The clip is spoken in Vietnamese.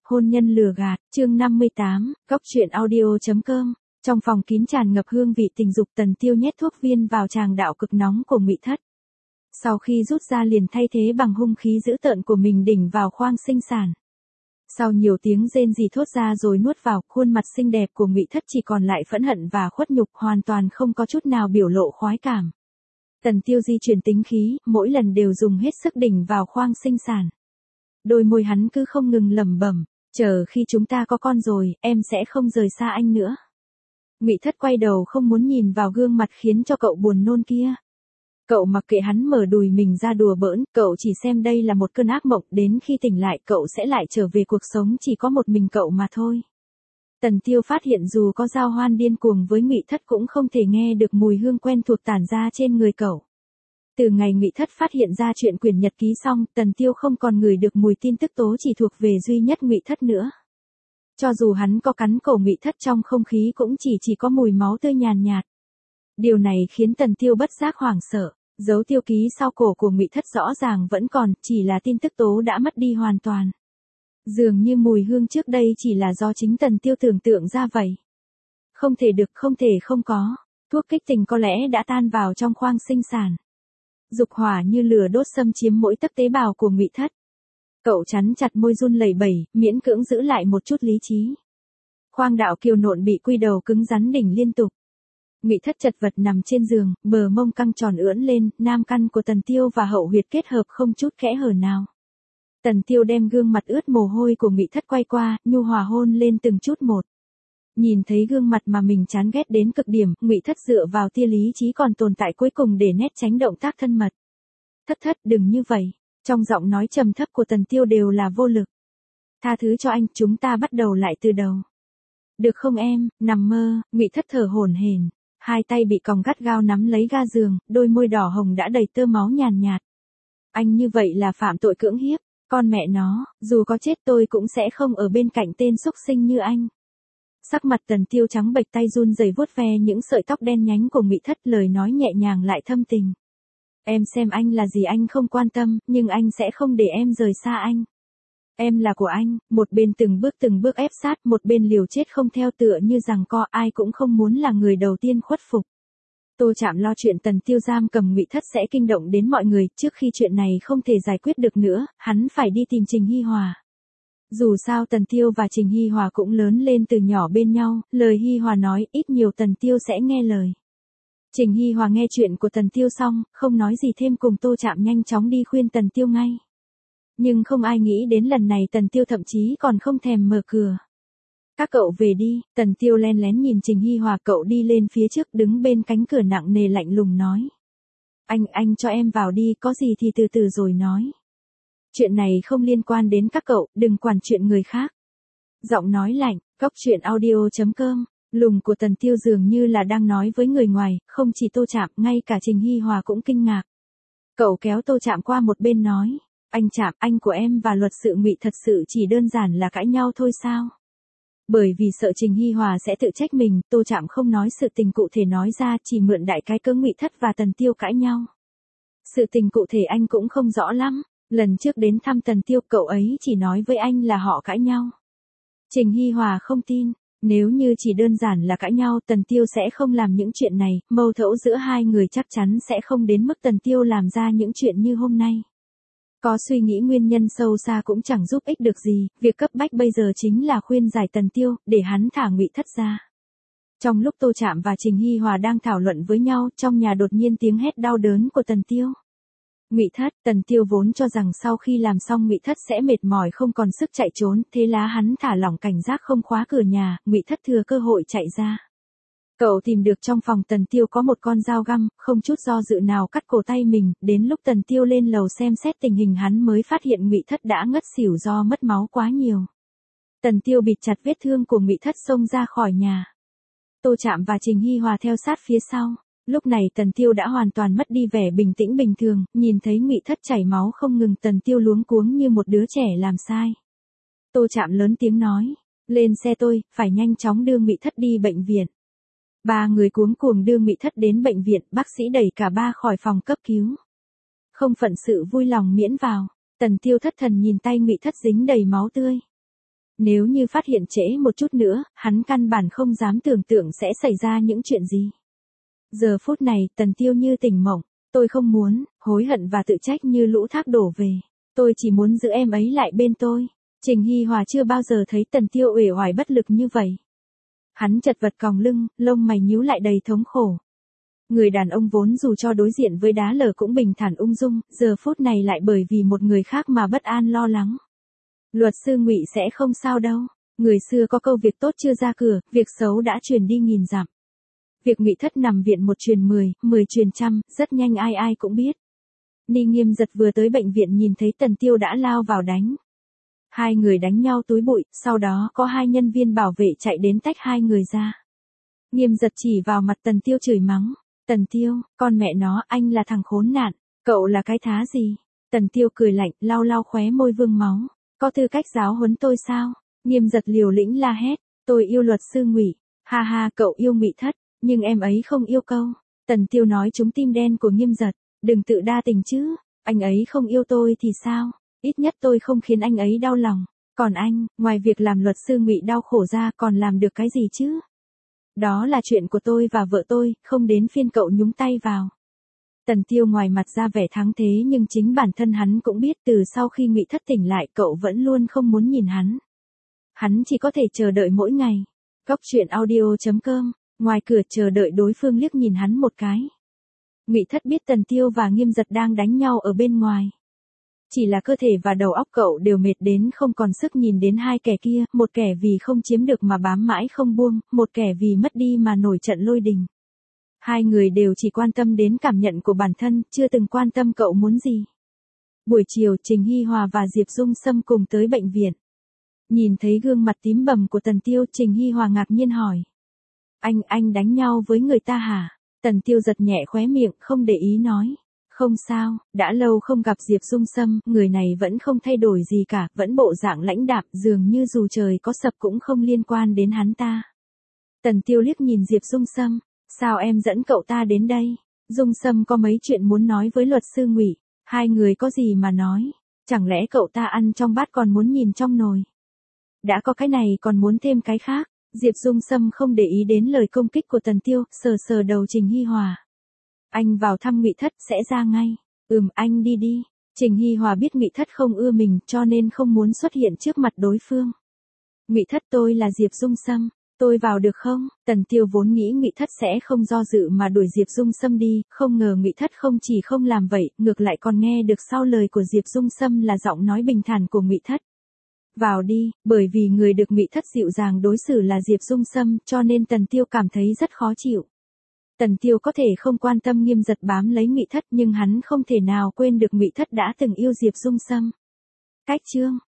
Hôn nhân lừa gạt, chương 58, góc truyện audio.com. Trong phòng kín tràn ngập hương vị tình dục, Tần Tiêu nhét thuốc viên vào tràng đạo cực nóng của Ngụy Thất. Sau khi rút ra liền thay thế bằng hung khí dữ tợn của mình đỉnh vào khoang sinh sản. Sau nhiều tiếng rên rỉ thốt ra rồi nuốt vào, khuôn mặt xinh đẹp của Ngụy Thất chỉ còn lại phẫn hận và khuất nhục, hoàn toàn không có chút nào biểu lộ khoái cảm. Tần Tiêu di chuyển tính khí, mỗi lần đều dùng hết sức đỉnh vào khoang sinh sản. Đôi môi hắn cứ không ngừng lẩm bẩm, chờ khi chúng ta có con rồi, em sẽ không rời xa anh nữa. Ngụy Thất quay đầu không muốn nhìn vào gương mặt khiến cho cậu buồn nôn kia. Cậu mặc kệ hắn mở đùi mình ra đùa bỡn, cậu chỉ xem đây là một cơn ác mộng, đến khi tỉnh lại cậu sẽ lại trở về cuộc sống chỉ có một mình cậu mà thôi. Tần Tiêu phát hiện dù có giao hoan điên cuồng với Ngụy Thất cũng không thể nghe được mùi hương quen thuộc tản ra trên người cậu. Từ ngày Ngụy Thất phát hiện ra chuyện quyển nhật ký xong, Tần Tiêu không còn ngửi được mùi tin tức tố chỉ thuộc về duy nhất Ngụy Thất nữa. Cho dù hắn có cắn cổ Ngụy Thất, trong không khí cũng chỉ có mùi máu tươi nhàn nhạt. Điều này khiến Tần Tiêu bất giác hoảng sợ, dấu tiêu ký sau cổ của Ngụy Thất rõ ràng vẫn còn, chỉ là tin tức tố đã mất đi hoàn toàn. Dường như mùi hương trước đây chỉ là do chính Tần Tiêu tưởng tượng ra vậy. Không thể được, không thể không có, thuốc kích tình có lẽ đã tan vào trong khoang sinh sản. Dục hỏa như lửa đốt xâm chiếm mỗi tấc tế bào của Ngụy Thất. Cậu chắn chặt môi run lẩy bẩy, miễn cưỡng giữ lại một chút lý trí. Khoang đạo kiều nộn bị quy đầu cứng rắn đỉnh liên tục. Ngụy Thất chật vật nằm trên giường, bờ mông căng tròn ưỡn lên, nam căn của Tần Tiêu và hậu huyệt kết hợp không chút kẽ hở nào. Tần Tiêu đem gương mặt ướt mồ hôi của Ngụy Thất quay qua, nhu hòa hôn lên từng chút một. Nhìn thấy gương mặt mà mình chán ghét đến cực điểm, Ngụy Thất dựa vào tia lý trí còn tồn tại cuối cùng để né tránh động tác thân mật. Thất, đừng như vậy. Trong giọng nói trầm thấp của Tần Tiêu đều là vô lực. Tha thứ cho anh, chúng ta bắt đầu lại từ đầu. Được không em? Nằm mơ, Ngụy Thất thở hổn hển, hai tay bị còng gắt gao nắm lấy ga giường, đôi môi đỏ hồng đã đầy tơ máu nhàn nhạt. Anh như vậy là phạm tội cưỡng hiếp, con mẹ nó, dù có chết tôi cũng sẽ không ở bên cạnh tên xúc sinh như anh. Sắc mặt Tần Tiêu trắng bệch, tay run rẩy vuốt ve những sợi tóc đen nhánh của Ngụy Thất, lời nói nhẹ nhàng lại thâm tình. Em xem anh là gì anh không quan tâm, nhưng anh sẽ không để em rời xa anh. Em là của anh, một bên từng bước ép sát, một bên liều chết không theo, tựa như rằng co, ai cũng không muốn là người đầu tiên khuất phục. Tô Trạm lo chuyện Tần Tiêu giam cầm Ngụy Thất sẽ kinh động đến mọi người, trước khi chuyện này không thể giải quyết được nữa, hắn phải đi tìm Trình Hi Hòa. Dù sao Tần Tiêu và Trình Hi Hòa cũng lớn lên từ nhỏ bên nhau, lời Hi Hòa nói ít nhiều Tần Tiêu sẽ nghe lời. Trình Hi Hòa nghe chuyện của Tần Tiêu xong, không nói gì thêm, cùng Tô Trạm nhanh chóng đi khuyên Tần Tiêu ngay. Nhưng không ai nghĩ đến lần này Tần Tiêu thậm chí còn không thèm mở cửa. Các cậu về đi, Tần Tiêu len lén nhìn Trình Hi Hòa, cậu đi lên phía trước đứng bên cánh cửa nặng nề lạnh lùng nói. Anh cho em vào đi, có gì thì từ từ rồi nói. Chuyện này không liên quan đến các cậu, đừng quản chuyện người khác. Giọng nói lạnh, góc truyện audio.com, lùng của Tần Tiêu dường như là đang nói với người ngoài, không chỉ Tô Trạm, ngay cả Trình Hi Hòa cũng kinh ngạc. Cậu kéo Tô Trạm qua một bên nói, anh Trạm, anh của em và luật sự Ngụy thật sự chỉ đơn giản là cãi nhau thôi sao? Bởi vì sợ Trình Hi Hòa sẽ tự trách mình, Tô Trạm không nói sự tình cụ thể nói ra, chỉ mượn đại cái cớ Ngụy Thất và Tần Tiêu cãi nhau. Sự tình cụ thể anh cũng không rõ lắm, lần trước đến thăm Tần Tiêu cậu ấy chỉ nói với anh là họ cãi nhau. Trình Hi Hòa không tin, nếu như chỉ đơn giản là cãi nhau Tần Tiêu sẽ không làm những chuyện này, mâu thuẫn giữa hai người chắc chắn sẽ không đến mức Tần Tiêu làm ra những chuyện như hôm nay. Có suy nghĩ nguyên nhân sâu xa cũng chẳng giúp ích được gì, việc cấp bách bây giờ chính là khuyên giải Tần Tiêu, để hắn thả Ngụy Thất ra. Trong lúc Tô Trạm và Trình Hi Hòa đang thảo luận với nhau, trong nhà đột nhiên tiếng hét đau đớn của Tần Tiêu. Ngụy Thất, Tần Tiêu vốn cho rằng sau khi làm xong Ngụy Thất sẽ mệt mỏi không còn sức chạy trốn, thế là hắn thả lỏng cảnh giác không khóa cửa nhà, Ngụy Thất thừa cơ hội chạy ra. Cậu tìm được trong phòng Tần Tiêu có một con dao găm, không chút do dự nào cắt cổ tay mình, đến lúc Tần Tiêu lên lầu xem xét tình hình hắn mới phát hiện Ngụy Thất đã ngất xỉu do mất máu quá nhiều. Tần Tiêu bịt chặt vết thương của Ngụy Thất xông ra khỏi nhà. Tô Trạm và Trình Hi Hòa theo sát phía sau. Lúc này Tần Tiêu đã hoàn toàn mất đi vẻ bình tĩnh bình thường, nhìn thấy Ngụy Thất chảy máu không ngừng, Tần Tiêu luống cuống như một đứa trẻ làm sai. Tô Trạm lớn tiếng nói, lên xe tôi, phải nhanh chóng đưa Ngụy Thất đi bệnh viện. Ba người cuống cuồng đưa Ngụy Thất đến bệnh viện, bác sĩ đẩy cả ba khỏi phòng cấp cứu. Không phận sự vui lòng miễn vào, Tần Tiêu thất thần nhìn tay Ngụy Thất dính đầy máu tươi. Nếu như phát hiện trễ một chút nữa, hắn căn bản không dám tưởng tượng sẽ xảy ra những chuyện gì. Giờ phút này, Tần Tiêu như tỉnh mộng, tôi không muốn, hối hận và tự trách như lũ thác đổ về. Tôi chỉ muốn giữ em ấy lại bên tôi. Trình Hi Hòa chưa bao giờ thấy Tần Tiêu uể oải bất lực như vậy. Hắn chật vật còng lưng, lông mày nhíu lại đầy thống khổ. Người đàn ông vốn dù cho đối diện với đá lở cũng bình thản ung dung, giờ phút này lại bởi vì một người khác mà bất an lo lắng. Luật sư Ngụy sẽ không sao đâu. Người xưa có câu việc tốt chưa ra cửa, việc xấu đã truyền đi nghìn dặm. Việc Ngụy Thất nằm viện một truyền 10, 10 truyền trăm, rất nhanh ai ai cũng biết. Ni Nghiêm Giật vừa tới bệnh viện nhìn thấy Tần Tiêu đã lao vào đánh. Hai người đánh nhau túi bụi, sau đó có hai nhân viên bảo vệ chạy đến tách hai người ra. Nghiêm Giật chỉ vào mặt Tần Tiêu chửi mắng. Tần Tiêu, con mẹ nó, anh là thằng khốn nạn, cậu là cái thá gì? Tần Tiêu cười lạnh, lau lau khóe môi vương máu. Có tư cách giáo huấn tôi sao? Nghiêm Giật liều lĩnh la hét. Tôi yêu luật sư Ngụy. Ha ha, cậu yêu Ngụy Thất, nhưng em ấy không yêu câu. Tần Tiêu nói trúng tim đen của Nghiêm Giật. Đừng tự đa tình chứ, anh ấy không yêu tôi thì sao? Ít nhất tôi không khiến anh ấy đau lòng. Còn anh, ngoài việc làm luật sư Ngụy đau khổ ra còn làm được cái gì chứ? Đó là chuyện của tôi và vợ tôi, không đến phiên cậu nhúng tay vào. Tần Tiêu ngoài mặt ra vẻ thắng thế nhưng chính bản thân hắn cũng biết từ sau khi Ngụy Thất tỉnh lại cậu vẫn luôn không muốn nhìn hắn. Hắn chỉ có thể chờ đợi mỗi ngày. Góc truyện audio.com, ngoài cửa chờ đợi đối phương liếc nhìn hắn một cái. Ngụy Thất biết Tần Tiêu và Nghiêm Giật đang đánh nhau ở bên ngoài. Chỉ là cơ thể và đầu óc cậu đều mệt đến không còn sức nhìn đến hai kẻ kia, một kẻ vì không chiếm được mà bám mãi không buông, một kẻ vì mất đi mà nổi trận lôi đình. Hai người đều chỉ quan tâm đến cảm nhận của bản thân, chưa từng quan tâm cậu muốn gì. Buổi chiều, Trình Hi Hòa và Diệp Dung Sâm cùng tới bệnh viện. Nhìn thấy gương mặt tím bầm của Tần Tiêu, Trình Hi Hòa ngạc nhiên hỏi. Anh đánh nhau với người ta hả? Tần Tiêu giật nhẹ khóe miệng, không để ý nói. Không sao, đã lâu không gặp Diệp Dung Sâm, người này vẫn không thay đổi gì cả, vẫn bộ dạng lãnh đạm, dường như dù trời có sập cũng không liên quan đến hắn ta. Tần Tiêu liếc nhìn Diệp Dung Sâm, sao em dẫn cậu ta đến đây? Dung Sâm có mấy chuyện muốn nói với luật sư Ngụy, hai người có gì mà nói, chẳng lẽ cậu ta ăn trong bát còn muốn nhìn trong nồi? Đã có cái này còn muốn thêm cái khác. Diệp Dung Sâm không để ý đến lời công kích của Tần Tiêu, sờ sờ đầu Trình Hi Hòa. Anh vào thăm Ngụy Thất sẽ ra ngay. Anh đi đi. Trình Hi Hòa biết Ngụy Thất không ưa mình cho nên không muốn xuất hiện trước mặt đối phương. Ngụy Thất, tôi là Diệp Dung Sâm, tôi vào được không? Tần Tiêu vốn nghĩ Ngụy Thất sẽ không do dự mà đuổi Diệp Dung Sâm đi, không ngờ Ngụy Thất không chỉ không làm vậy, ngược lại còn nghe được sau lời của Diệp Dung Sâm là giọng nói bình thản của Ngụy Thất. Vào đi, bởi vì người được Ngụy Thất dịu dàng đối xử là Diệp Dung Sâm, cho nên Tần Tiêu cảm thấy rất khó chịu. Tần Tiêu có thể không quan tâm Nghiêm Giật bám lấy Ngụy Thất nhưng hắn không thể nào quên được Ngụy Thất đã từng yêu Diệp Dung Sâm. Cách chương